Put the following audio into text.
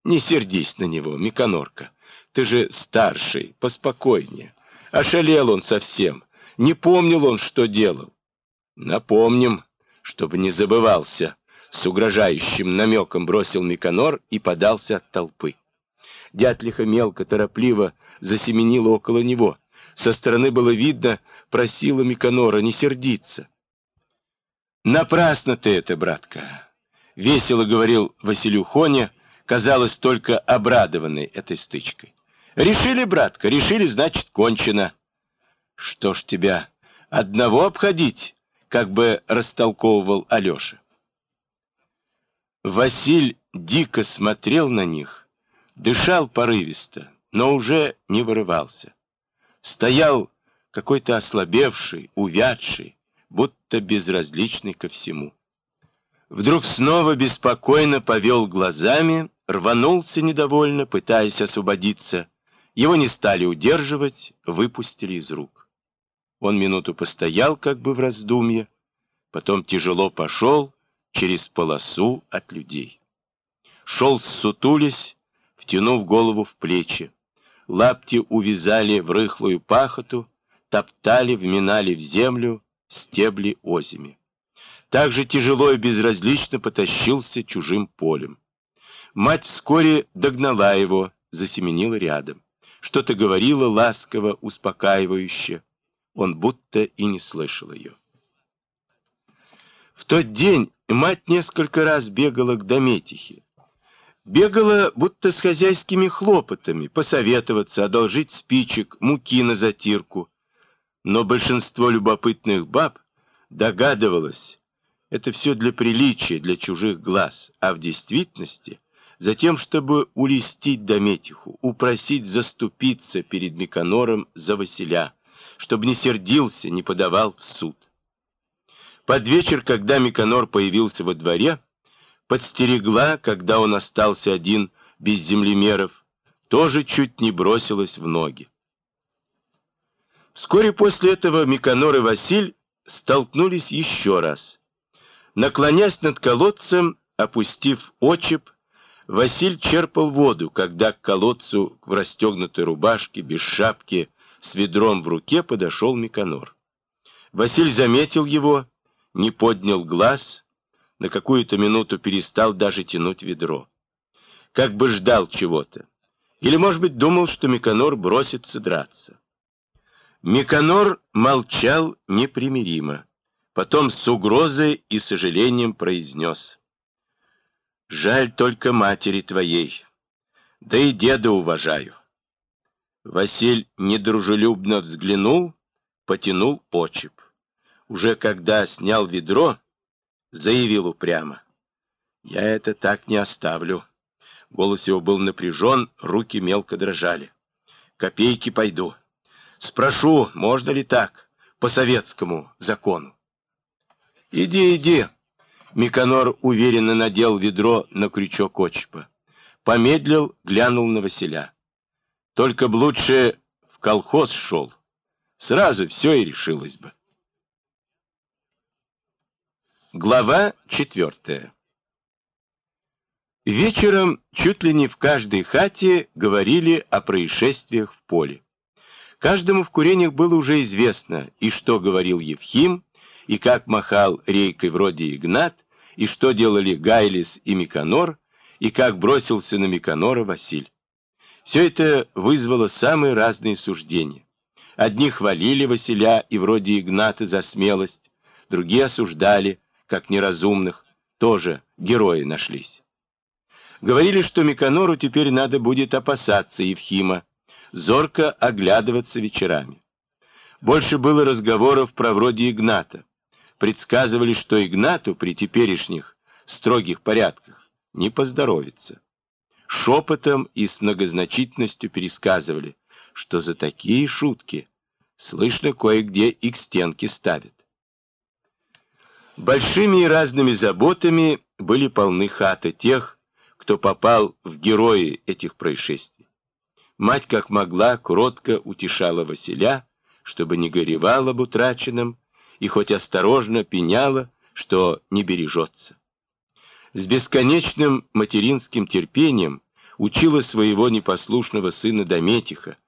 Не сердись на него, Миконорка. Ты же старший, поспокойнее. Ошалел он совсем. Не помнил он, что делал. Напомним, чтобы не забывался. С угрожающим намеком бросил Миконор и подался от толпы. Дятлиха мелко, торопливо засеменила около него. Со стороны было видно, просила Миконора не сердиться. «Напрасно ты это, братка!» — весело говорил Василю Хоня, казалось, только обрадованный этой стычкой. «Решили, братка, решили, значит, кончено». «Что ж тебя одного обходить?» — как бы растолковывал Алеша. Василь дико смотрел на них, дышал порывисто, но уже не вырывался. Стоял какой-то ослабевший, увядший, будто безразличный ко всему. Вдруг снова беспокойно повел глазами, рванулся недовольно, пытаясь освободиться. Его не стали удерживать, выпустили из рук. Он минуту постоял, как бы в раздумье, потом тяжело пошел через полосу от людей. Шел ссутулясь, втянув голову в плечи. Лапти увязали в рыхлую пахоту, топтали, вминали в землю стебли озими. Так же тяжело и безразлично потащился чужим полем. Мать вскоре догнала его, засеменила рядом. Что-то говорила ласково, успокаивающе. Он будто и не слышал ее. В тот день мать несколько раз бегала к Дометихе. Бегала будто с хозяйскими хлопотами, посоветоваться, одолжить спичек, муки на затирку. Но большинство любопытных баб догадывалось, это все для приличия, для чужих глаз, а в действительности за тем, чтобы улестить Дометиху, упросить заступиться перед Миконором за Василя, чтобы не сердился, не подавал в суд. Под вечер, когда Миконор появился во дворе, подстерегла, когда он остался один без землемеров, тоже чуть не бросилась в ноги. Вскоре после этого Миконор и Василь столкнулись еще раз. Наклонясь над колодцем, опустив очеп, Василь черпал воду, когда к колодцу в расстегнутой рубашке, без шапки, с ведром в руке подошел Миконор. Василь заметил его, не поднял глаз, на какую-то минуту перестал даже тянуть ведро. Как бы ждал чего-то. Или, может быть, думал, что Миконор бросится драться. Миконор молчал непримиримо. Потом с угрозой и сожалением произнес: «Жаль только матери твоей, да и деда уважаю». Василь недружелюбно взглянул, потянул очеп. Уже когда снял ведро, заявил упрямо: «Я это так не оставлю». Голос его был напряжен, руки мелко дрожали. «Копейки пойду. Спрошу, можно ли так, по советскому закону». «Иди, иди». Миконор уверенно надел ведро на крючок очепа. Помедлил, глянул на Василя. «Только б лучше в колхоз шел. Сразу все и решилось бы». Глава 4. Вечером чуть ли не в каждой хате говорили о происшествиях в поле. Каждому в курениях было уже известно, и что говорил Евхим, и как махал рейкой вроде Игнат, и что делали Гайлис и Миконор, и как бросился на Миконора Василь. Все это вызвало самые разные суждения. Одни хвалили Василя и вроде Игната за смелость, другие осуждали, как неразумных, тоже герои нашлись. Говорили, что Миконору теперь надо будет опасаться Евхима, зорко оглядываться вечерами. Больше было разговоров про вроде Игната. Предсказывали, что Игнату при теперешних строгих порядках не поздоровится. Шепотом и с многозначительностью пересказывали, что за такие шутки слышно кое-где и к стенке ставят. Большими и разными заботами были полны хаты тех, кто попал в герои этих происшествий. Мать, как могла, кротко утешала Василя, чтобы не горевал об утраченном, и хоть осторожно пеняла, что не бережется. С бесконечным материнским терпением учила своего непослушного сына Дометиха,